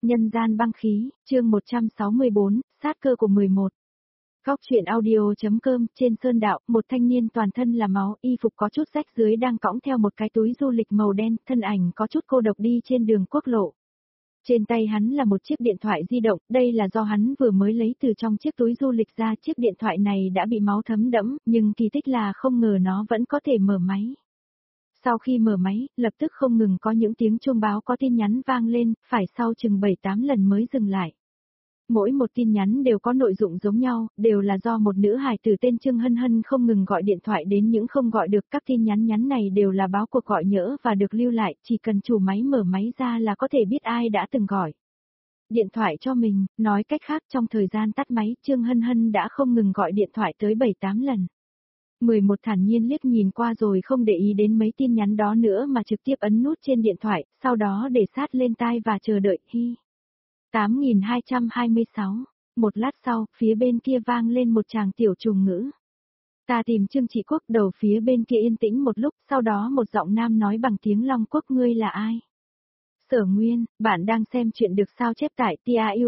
Nhân gian băng khí, chương 164, sát cơ của 11. Góc truyện audio.com, trên sơn đạo, một thanh niên toàn thân là máu, y phục có chút rách dưới đang cõng theo một cái túi du lịch màu đen, thân ảnh có chút cô độc đi trên đường quốc lộ. Trên tay hắn là một chiếc điện thoại di động, đây là do hắn vừa mới lấy từ trong chiếc túi du lịch ra, chiếc điện thoại này đã bị máu thấm đẫm, nhưng kỳ tích là không ngờ nó vẫn có thể mở máy. Sau khi mở máy, lập tức không ngừng có những tiếng chuông báo có tin nhắn vang lên, phải sau chừng 7-8 lần mới dừng lại. Mỗi một tin nhắn đều có nội dung giống nhau, đều là do một nữ hài tử tên Trương Hân Hân không ngừng gọi điện thoại đến những không gọi được. Các tin nhắn này đều là báo cuộc gọi nhỡ và được lưu lại, chỉ cần chủ máy mở máy ra là có thể biết ai đã từng gọi điện thoại cho mình. Nói cách khác, trong thời gian tắt máy, Trương Hân Hân đã không ngừng gọi điện thoại tới 7-8 lần. 11 thản nhiên liếc nhìn qua rồi không để ý đến mấy tin nhắn đó nữa mà trực tiếp ấn nút trên điện thoại, sau đó để sát lên tai và chờ đợi. 8226. Một lát sau, phía bên kia vang lên một tràng tiểu trùng ngữ. Ta tìm Trương Trị Quốc. Đầu phía bên kia yên tĩnh một lúc, sau đó một giọng nam nói bằng tiếng Long Quốc, ngươi là ai? Sở Nguyên, bạn đang xem chuyện được sao chép tại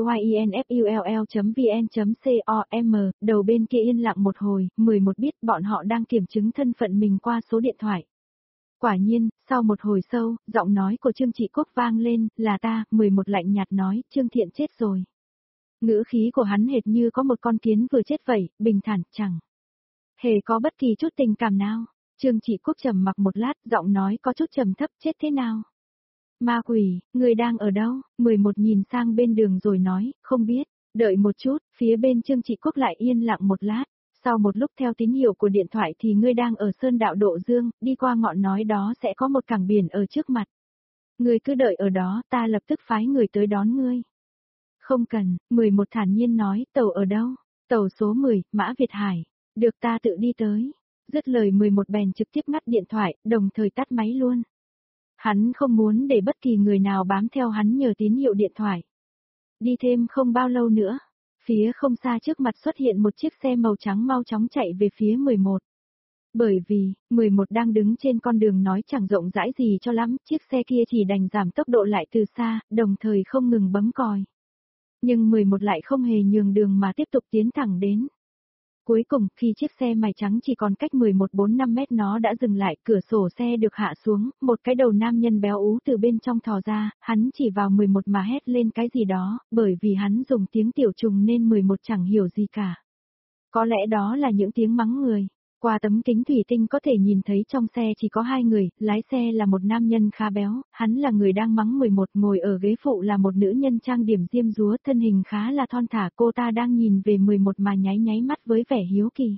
tauinfull.vn.com. Đầu bên kia yên lặng một hồi, 11 biết bọn họ đang kiểm chứng thân phận mình qua số điện thoại. Quả nhiên, sau một hồi sâu, giọng nói của Trương Trị Quốc vang lên, là ta. 11 lạnh nhạt nói, Trương Thiện chết rồi. Ngữ khí của hắn hệt như có một con kiến vừa chết vậy, bình thản, chẳng hề có bất kỳ chút tình cảm nào. Trương Trị Quốc trầm mặc một lát, giọng nói có chút trầm thấp, chết thế nào? Ma quỷ, người đang ở đâu? 11 nhìn sang bên đường rồi nói, không biết. Đợi một chút, phía bên Trương Trị Quốc lại yên lặng một lát. Sau một lúc theo tín hiệu của điện thoại thì ngươi đang ở Sơn Đạo Độ Dương, đi qua ngọn núi đó sẽ có một cảng biển ở trước mặt. Ngươi cứ đợi ở đó, ta lập tức phái người tới đón ngươi. Không cần, 11 thản nhiên nói, tàu ở đâu? Tàu số 10, Mã Việt Hải. Được, ta tự đi tới. Dứt lời 11 bèn trực tiếp ngắt điện thoại, đồng thời tắt máy luôn. Hắn không muốn để bất kỳ người nào bám theo hắn nhờ tín hiệu điện thoại. Đi thêm không bao lâu nữa, phía không xa trước mặt xuất hiện một chiếc xe màu trắng mau chóng chạy về phía 11. Bởi vì, 11 đang đứng trên con đường nói chẳng rộng rãi gì cho lắm, chiếc xe kia chỉ đành giảm tốc độ lại từ xa, đồng thời không ngừng bấm còi. Nhưng 11 lại không hề nhường đường mà tiếp tục tiến thẳng đến. Cuối cùng, khi chiếc xe màu trắng chỉ còn cách 11-45 mét nó đã dừng lại, cửa sổ xe được hạ xuống, một cái đầu nam nhân béo ú từ bên trong thò ra, hắn chỉ vào 11 mà hét lên cái gì đó, bởi vì hắn dùng tiếng tiểu trùng nên 11 chẳng hiểu gì cả. Có lẽ đó là những tiếng mắng người. Qua tấm kính thủy tinh có thể nhìn thấy trong xe chỉ có 2 người, lái xe là một nam nhân khá béo, hắn là người đang mắng 11, ngồi ở ghế phụ là một nữ nhân trang điểm diêm dúa, thân hình khá là thon thả, cô ta đang nhìn về 11 mà nháy nháy mắt với vẻ hiếu kỳ.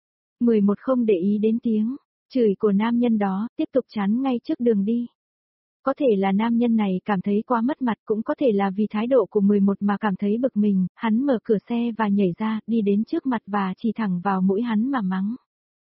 11 không để ý đến tiếng chửi của nam nhân đó, tiếp tục chắn ngay trước đường đi. Có thể là nam nhân này cảm thấy quá mất mặt, cũng có thể là vì thái độ của 11 mà cảm thấy bực mình, hắn mở cửa xe và nhảy ra, đi đến trước mặt và chỉ thẳng vào mũi hắn mà mắng.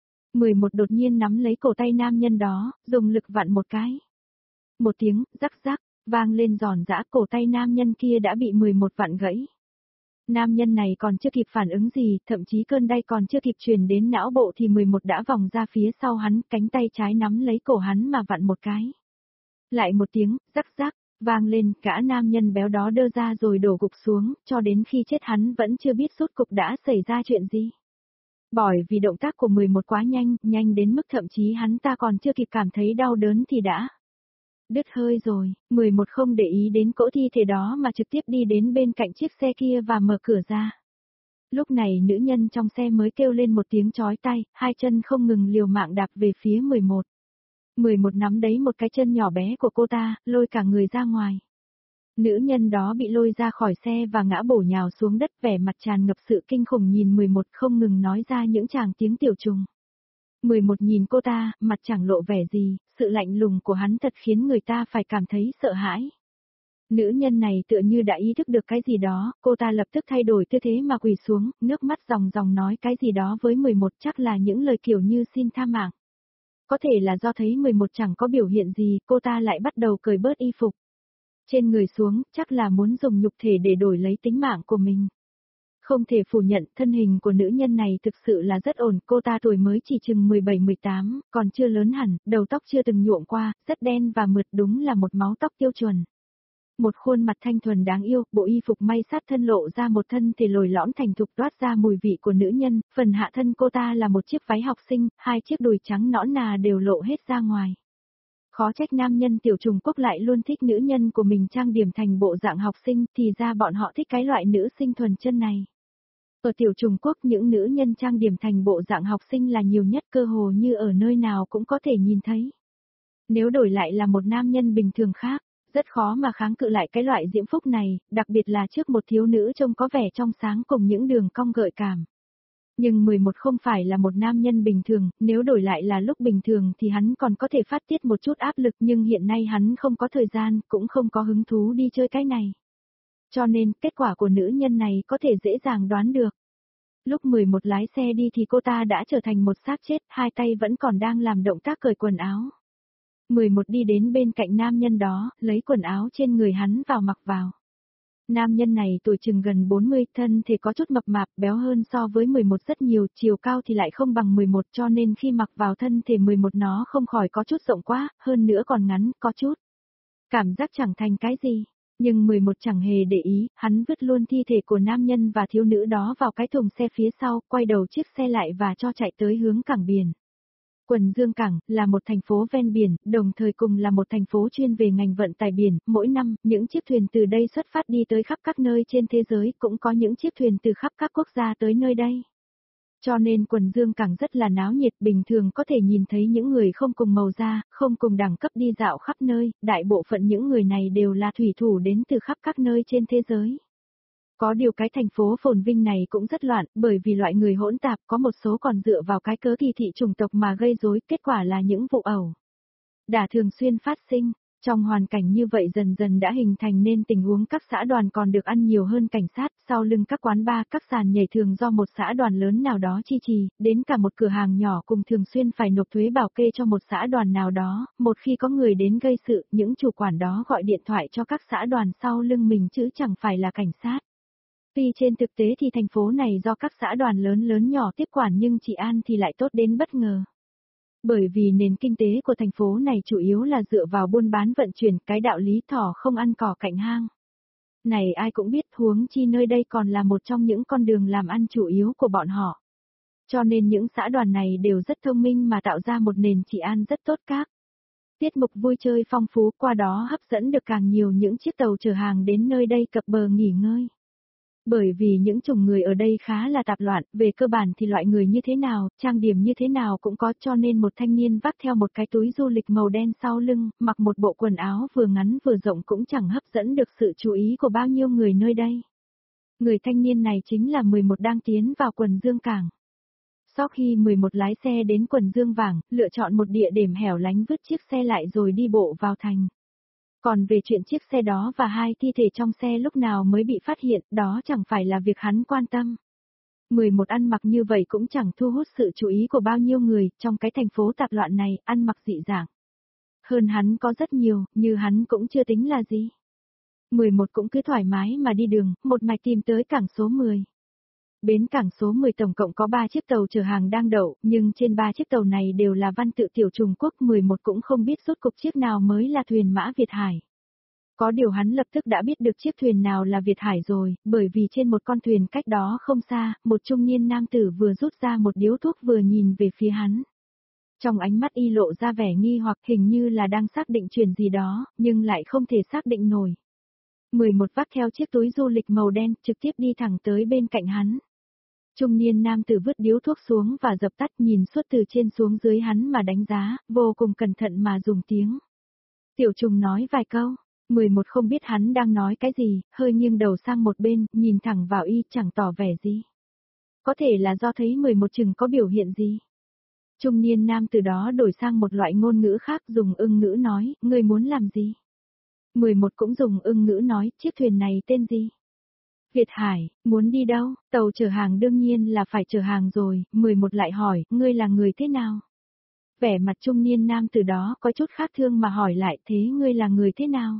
11 đột nhiên nắm lấy cổ tay nam nhân đó, dùng lực vặn một cái. Một tiếng, rắc rắc, vang lên giòn giã, cổ tay nam nhân kia đã bị 11 vặn gãy. Nam nhân này còn chưa kịp phản ứng gì, thậm chí cơn đau còn chưa kịp truyền đến não bộ thì 11 đã vòng ra phía sau hắn, cánh tay trái nắm lấy cổ hắn mà vặn một cái. Lại một tiếng, rắc rắc, vang lên, cả nam nhân béo đó đơ ra rồi đổ gục xuống, cho đến khi chết hắn vẫn chưa biết rốt cục đã xảy ra chuyện gì. Bởi vì động tác của 11 quá nhanh, nhanh đến mức thậm chí hắn ta còn chưa kịp cảm thấy đau đớn thì đã đứt hơi rồi. 11 không để ý đến cỗ thi thể đó mà trực tiếp đi đến bên cạnh chiếc xe kia và mở cửa ra. Lúc này nữ nhân trong xe mới kêu lên một tiếng chói tai, hai chân không ngừng liều mạng đạp về phía 11. 11 nắm lấy một cái chân nhỏ bé của cô ta, lôi cả người ra ngoài. Nữ nhân đó bị lôi ra khỏi xe và ngã bổ nhào xuống đất, vẻ mặt tràn ngập sự kinh khủng nhìn 11 không ngừng nói ra những tràng tiếng tiểu trùng. 11 nhìn cô ta, mặt chẳng lộ vẻ gì, sự lạnh lùng của hắn thật khiến người ta phải cảm thấy sợ hãi. Nữ nhân này tựa như đã ý thức được cái gì đó, cô ta lập tức thay đổi tư thế mà quỳ xuống, nước mắt ròng ròng nói cái gì đó với 11, chắc là những lời kiểu như xin tha mạng. Có thể là do thấy 11 chẳng có biểu hiện gì, cô ta lại bắt đầu cởi bớt y phục trên người xuống, chắc là muốn dùng nhục thể để đổi lấy tính mạng của mình. Không thể phủ nhận, thân hình của nữ nhân này thực sự là rất ổn, cô ta tuổi mới chỉ chừng 17-18, còn chưa lớn hẳn, đầu tóc chưa từng nhuộm qua, rất đen và mượt, đúng là một máu tóc tiêu chuẩn. Một khuôn mặt thanh thuần đáng yêu, bộ y phục may sát thân lộ ra một thân thể lồi lõm thành thục toát ra mùi vị của nữ nhân, phần hạ thân cô ta là một chiếc váy học sinh, hai chiếc đùi trắng nõn nà đều lộ hết ra ngoài. Khó trách nam nhân Tiểu Trùng Quốc lại luôn thích nữ nhân của mình trang điểm thành bộ dạng học sinh, thì ra bọn họ thích cái loại nữ sinh thuần chân này. Ở Tiểu Trùng Quốc những nữ nhân trang điểm thành bộ dạng học sinh là nhiều nhất, cơ hồ như ở nơi nào cũng có thể nhìn thấy. Nếu đổi lại là một nam nhân bình thường khác, rất khó mà kháng cự lại cái loại diễm phúc này, đặc biệt là trước một thiếu nữ trông có vẻ trong sáng cùng những đường cong gợi cảm. Nhưng 11 không phải là một nam nhân bình thường, nếu đổi lại là lúc bình thường thì hắn còn có thể phát tiết một chút áp lực, nhưng hiện nay hắn không có thời gian, cũng không có hứng thú đi chơi cái này. Cho nên, kết quả của nữ nhân này có thể dễ dàng đoán được. Lúc 11 lái xe đi thì cô ta đã trở thành một xác chết, hai tay vẫn còn đang làm động tác cởi quần áo. 11 đi đến bên cạnh nam nhân đó, lấy quần áo trên người hắn vào mặc vào. Nam nhân này tuổi chừng gần 40, thân thể có chút mập mạp, béo hơn so với 11 rất nhiều, chiều cao thì lại không bằng 11, cho nên khi mặc vào thân thể 11 nó không khỏi có chút rộng quá, hơn nữa còn ngắn, có chút cảm giác chẳng thành cái gì. Nhưng 11 chẳng hề để ý, hắn vứt luôn thi thể của nam nhân và thiếu nữ đó vào cái thùng xe phía sau, quay đầu chiếc xe lại và cho chạy tới hướng cảng biển. Quần Dương Cảng là một thành phố ven biển, đồng thời cùng là một thành phố chuyên về ngành vận tải biển, mỗi năm, những chiếc thuyền từ đây xuất phát đi tới khắp các nơi trên thế giới, cũng có những chiếc thuyền từ khắp các quốc gia tới nơi đây. Cho nên Quần Dương Cảng rất là náo nhiệt, bình thường có thể nhìn thấy những người không cùng màu da, không cùng đẳng cấp đi dạo khắp nơi, đại bộ phận những người này đều là thủy thủ đến từ khắp các nơi trên thế giới. Có điều cái thành phố phồn vinh này cũng rất loạn, bởi vì loại người hỗn tạp, có một số còn dựa vào cái cớ kỳ thị chủng tộc mà gây rối, kết quả là những vụ ẩu đả thường xuyên phát sinh. Trong hoàn cảnh như vậy dần dần đã hình thành nên tình huống các xã đoàn còn được ăn nhiều hơn cảnh sát, sau lưng các quán bar, các sàn nhảy thường do một xã đoàn lớn nào đó chi trì, đến cả một cửa hàng nhỏ cùng thường xuyên phải nộp thuế bảo kê cho một xã đoàn nào đó, một khi có người đến gây sự, những chủ quản đó gọi điện thoại cho các xã đoàn sau lưng mình chứ chẳng phải là cảnh sát. Tuy trên thực tế thì thành phố này do các xã đoàn lớn lớn nhỏ tiếp quản nhưng trị an thì lại tốt đến bất ngờ. Bởi vì nền kinh tế của thành phố này chủ yếu là dựa vào buôn bán vận chuyển, cái đạo lý thỏ không ăn cỏ cạnh hang. Này ai cũng biết, huống chi nơi đây còn là một trong những con đường làm ăn chủ yếu của bọn họ. Cho nên những xã đoàn này đều rất thông minh mà tạo ra một nền trị an rất tốt các tiết mục vui chơi phong phú, qua đó hấp dẫn được càng nhiều những chiếc tàu chở hàng đến nơi đây cập bờ nghỉ ngơi. Bởi vì những chủng người ở đây khá là tạp loạn, về cơ bản thì loại người như thế nào, trang điểm như thế nào cũng có, cho nên một thanh niên vác theo một cái túi du lịch màu đen sau lưng, mặc một bộ quần áo vừa ngắn vừa rộng cũng chẳng hấp dẫn được sự chú ý của bao nhiêu người nơi đây. Người thanh niên này chính là 11 đang tiến vào Quần Dương Cảng. Sau khi 11 lái xe đến Quần Dương Vàng, lựa chọn một địa điểm hẻo lánh vứt chiếc xe lại rồi đi bộ vào thành. Còn về chuyện chiếc xe đó và hai thi thể trong xe lúc nào mới bị phát hiện, đó chẳng phải là việc hắn quan tâm. 11 ăn mặc như vậy cũng chẳng thu hút sự chú ý của bao nhiêu người, trong cái thành phố tạp loạn này, ăn mặc dị dạng hơn hắn có rất nhiều, như hắn cũng chưa tính là gì. 11 cũng cứ thoải mái mà đi đường, một mạch tìm tới cảng số 10. Bến cảng số 10 tổng cộng có 3 chiếc tàu chở hàng đang đậu, nhưng trên 3 chiếc tàu này đều là văn tự Tiểu Trùng Quốc, 11 cũng không biết rốt cục chiếc nào mới là thuyền mã Việt Hải. Có điều hắn lập tức đã biết được chiếc thuyền nào là Việt Hải rồi, bởi vì trên một con thuyền cách đó không xa, một trung niên nam tử vừa rút ra một điếu thuốc vừa nhìn về phía hắn. Trong ánh mắt y lộ ra vẻ nghi hoặc, hình như là đang xác định chuyện gì đó, nhưng lại không thể xác định nổi. 11 vác theo chiếc túi du lịch màu đen, trực tiếp đi thẳng tới bên cạnh hắn. Trung niên nam tử vứt điếu thuốc xuống và dập tắt, nhìn suốt từ trên xuống dưới hắn mà đánh giá, vô cùng cẩn thận mà dùng tiếng Tiểu Trùng nói vài câu. 11 không biết hắn đang nói cái gì, hơi nghiêng đầu sang một bên, nhìn thẳng vào y, chẳng tỏ vẻ gì. Có thể là do thấy 11 chừng có biểu hiện gì. Trung niên nam từ đó đổi sang một loại ngôn ngữ khác, dùng ưng ngữ nói, ngươi muốn làm gì? 11 cũng dùng ưng ngữ nói, chiếc thuyền này tên gì? Việt Hải, muốn đi đâu? Tàu chở hàng đương nhiên là phải chở hàng rồi, 11 lại hỏi, ngươi là người thế nào? Vẻ mặt trung niên nam từ đó có chút khác thương mà hỏi lại, thế ngươi là người thế nào?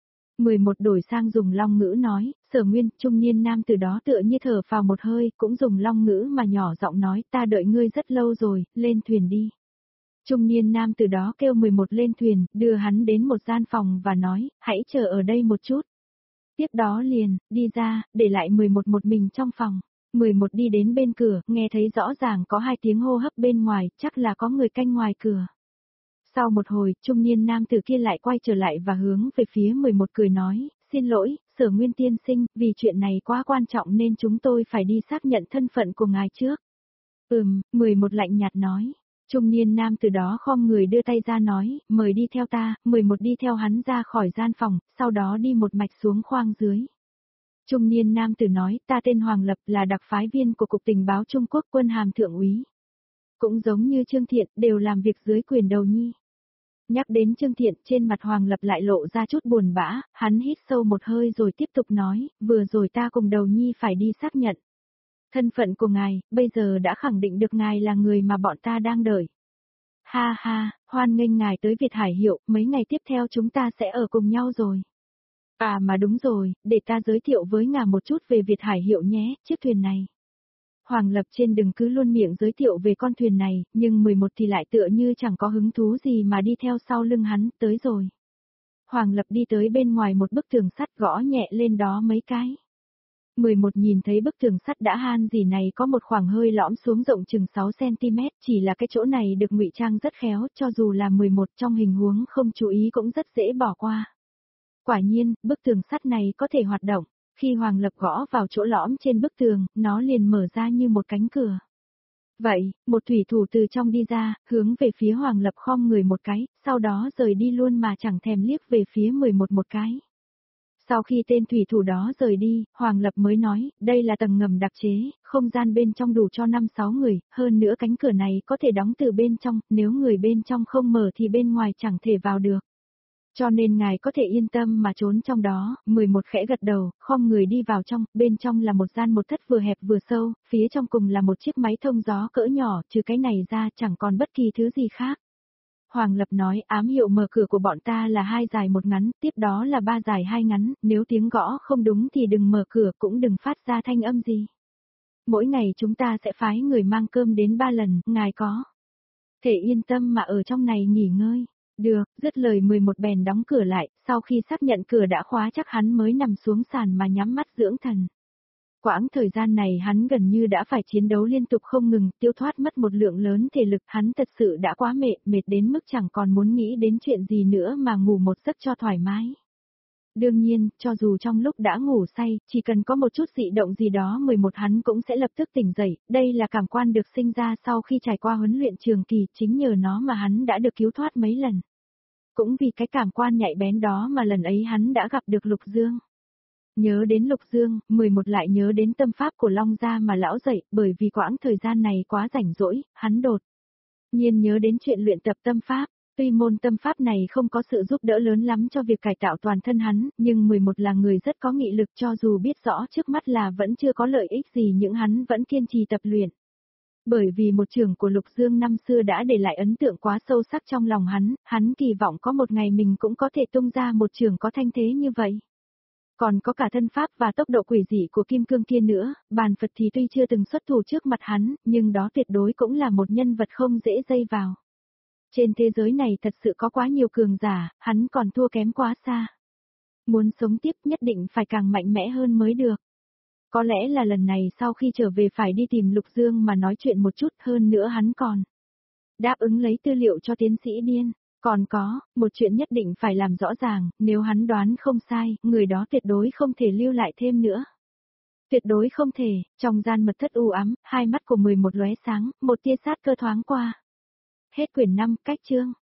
11 đổi sang dùng long ngữ nói, Sở Nguyên, trung niên nam từ đó tựa như thở phào một hơi, cũng dùng long ngữ mà nhỏ giọng nói, ta đợi ngươi rất lâu rồi, lên thuyền đi. Trung niên nam từ đó kêu 11 lên thuyền, đưa hắn đến một gian phòng và nói, hãy chờ ở đây một chút. Tiếp đó liền, đi ra, để lại 11 một mình trong phòng. 11 đi đến bên cửa, nghe thấy rõ ràng có 2 tiếng hô hấp bên ngoài, chắc là có người canh ngoài cửa. Sau một hồi, trung niên nam tử kia lại quay trở lại và hướng về phía 11 cười nói, xin lỗi, Sở Nguyên tiên sinh, vì chuyện này quá quan trọng nên chúng tôi phải đi xác nhận thân phận của ngài trước. 11 lạnh nhạt nói. Trung niên nam từ đó khom người đưa tay ra nói, mời đi theo ta, 11 đi theo hắn ra khỏi gian phòng, sau đó đi một mạch xuống khoang dưới. Trung niên nam tử nói, ta tên Hoàng Lập là đặc phái viên của Cục Tình báo Trung Quốc, quân hàm thượng úy. Cũng giống như Trương Thiện, đều làm việc dưới quyền đầu nhi. Nhắc đến Trương Thiện, trên mặt Hoàng Lập lại lộ ra chút buồn bã, hắn hít sâu một hơi rồi tiếp tục nói, vừa rồi ta cùng đầu nhi phải đi xác nhận. Thân phận của ngài, bây giờ đã khẳng định được ngài là người mà bọn ta đang đợi. Ha ha, hoan nghênh ngài tới Việt Hải Hiệu, mấy ngày tiếp theo chúng ta sẽ ở cùng nhau rồi. À mà đúng rồi, để ta giới thiệu với ngài một chút về Việt Hải Hiệu nhé, chiếc thuyền này. Hoàng Lập trên đừng cứ luôn miệng giới thiệu về con thuyền này, nhưng 11 thì lại tựa như chẳng có hứng thú gì mà đi theo sau lưng hắn, tới rồi. Hoàng Lập đi tới bên ngoài một bức tường sắt gõ nhẹ lên đó mấy cái. 11 nhìn thấy bức tường sắt đã han gì này có một khoảng hơi lõm xuống rộng chừng 6cm, chỉ là cái chỗ này được ngụy trang rất khéo, cho dù là 11 trong hình huống không chú ý cũng rất dễ bỏ qua. Quả nhiên, bức tường sắt này có thể hoạt động, khi Hoàng Lập gõ vào chỗ lõm trên bức tường, nó liền mở ra như một cánh cửa. Vậy, một thủy thủ từ trong đi ra, hướng về phía Hoàng Lập khom người một cái, sau đó rời đi luôn mà chẳng thèm liếc về phía 11 một cái. Sau khi tên thủy thủ đó rời đi, Hoàng Lập mới nói, đây là tầng ngầm đặc chế, không gian bên trong đủ cho 5-6 người, hơn nữa cánh cửa này có thể đóng từ bên trong, nếu người bên trong không mở thì bên ngoài chẳng thể vào được. Cho nên ngài có thể yên tâm mà trốn trong đó, 11 khẽ gật đầu, khom người đi vào trong, bên trong là một gian một thất vừa hẹp vừa sâu, phía trong cùng là một chiếc máy thông gió cỡ nhỏ, trừ cái này ra chẳng còn bất kỳ thứ gì khác. Hoàng Lập nói, ám hiệu mở cửa của bọn ta là 2 dài 1 ngắn, tiếp đó là 3 dài 2 ngắn, nếu tiếng gõ không đúng thì đừng mở cửa cũng đừng phát ra thanh âm gì. Mỗi ngày chúng ta sẽ phái người mang cơm đến 3 lần, ngài có thể yên tâm mà ở trong này nghỉ ngơi. Được, dứt lời 11 bèn đóng cửa lại, sau khi xác nhận cửa đã khóa chắc hắn mới nằm xuống sàn mà nhắm mắt dưỡng thần. Quãng thời gian này hắn gần như đã phải chiến đấu liên tục không ngừng, tiêu thoát mất một lượng lớn thể lực, hắn thật sự đã quá mệt đến mức chẳng còn muốn nghĩ đến chuyện gì nữa mà ngủ một giấc cho thoải mái. Đương nhiên, cho dù trong lúc đã ngủ say, chỉ cần có một chút dị động gì đó 11 hắn cũng sẽ lập tức tỉnh dậy, đây là cảm quan được sinh ra sau khi trải qua huấn luyện trường kỳ, chính nhờ nó mà hắn đã được cứu thoát mấy lần. Cũng vì cái cảm quan nhạy bén đó mà lần ấy hắn đã gặp được Lục Dương. Nhớ đến Lục Dương, 11 lại nhớ đến tâm pháp của Long Gia mà lão dạy, bởi vì quãng thời gian này quá rảnh rỗi, hắn đột nhiên nhớ đến chuyện luyện tập tâm pháp. Tuy môn tâm pháp này không có sự giúp đỡ lớn lắm cho việc cải tạo toàn thân hắn, nhưng 11 là người rất có nghị lực, cho dù biết rõ trước mắt là vẫn chưa có lợi ích gì nhưng hắn vẫn kiên trì tập luyện. Bởi vì một trường của Lục Dương năm xưa đã để lại ấn tượng quá sâu sắc trong lòng hắn kỳ vọng có một ngày mình cũng có thể tung ra một trường có thanh thế như vậy. Còn có cả thân pháp và tốc độ quỷ dị của Kim Cương kia nữa, bàn Phật thì tuy chưa từng xuất thủ trước mặt hắn, nhưng đó tuyệt đối cũng là một nhân vật không dễ dây vào. Trên thế giới này thật sự có quá nhiều cường giả, hắn còn thua kém quá xa. Muốn sống tiếp nhất định phải càng mạnh mẽ hơn mới được. Có lẽ là lần này sau khi trở về phải đi tìm Lục Dương mà nói chuyện một chút, hơn nữa hắn còn đáp ứng lấy tư liệu cho tiến sĩ Điên. Còn có, một chuyện nhất định phải làm rõ ràng, nếu hắn đoán không sai, người đó tuyệt đối không thể lưu lại thêm nữa. Tuyệt đối không thể, trong gian mật thất u ám, hai mắt của 11 lóe sáng, một tia sát cơ thoáng qua. Hết quyển 5, cách chương.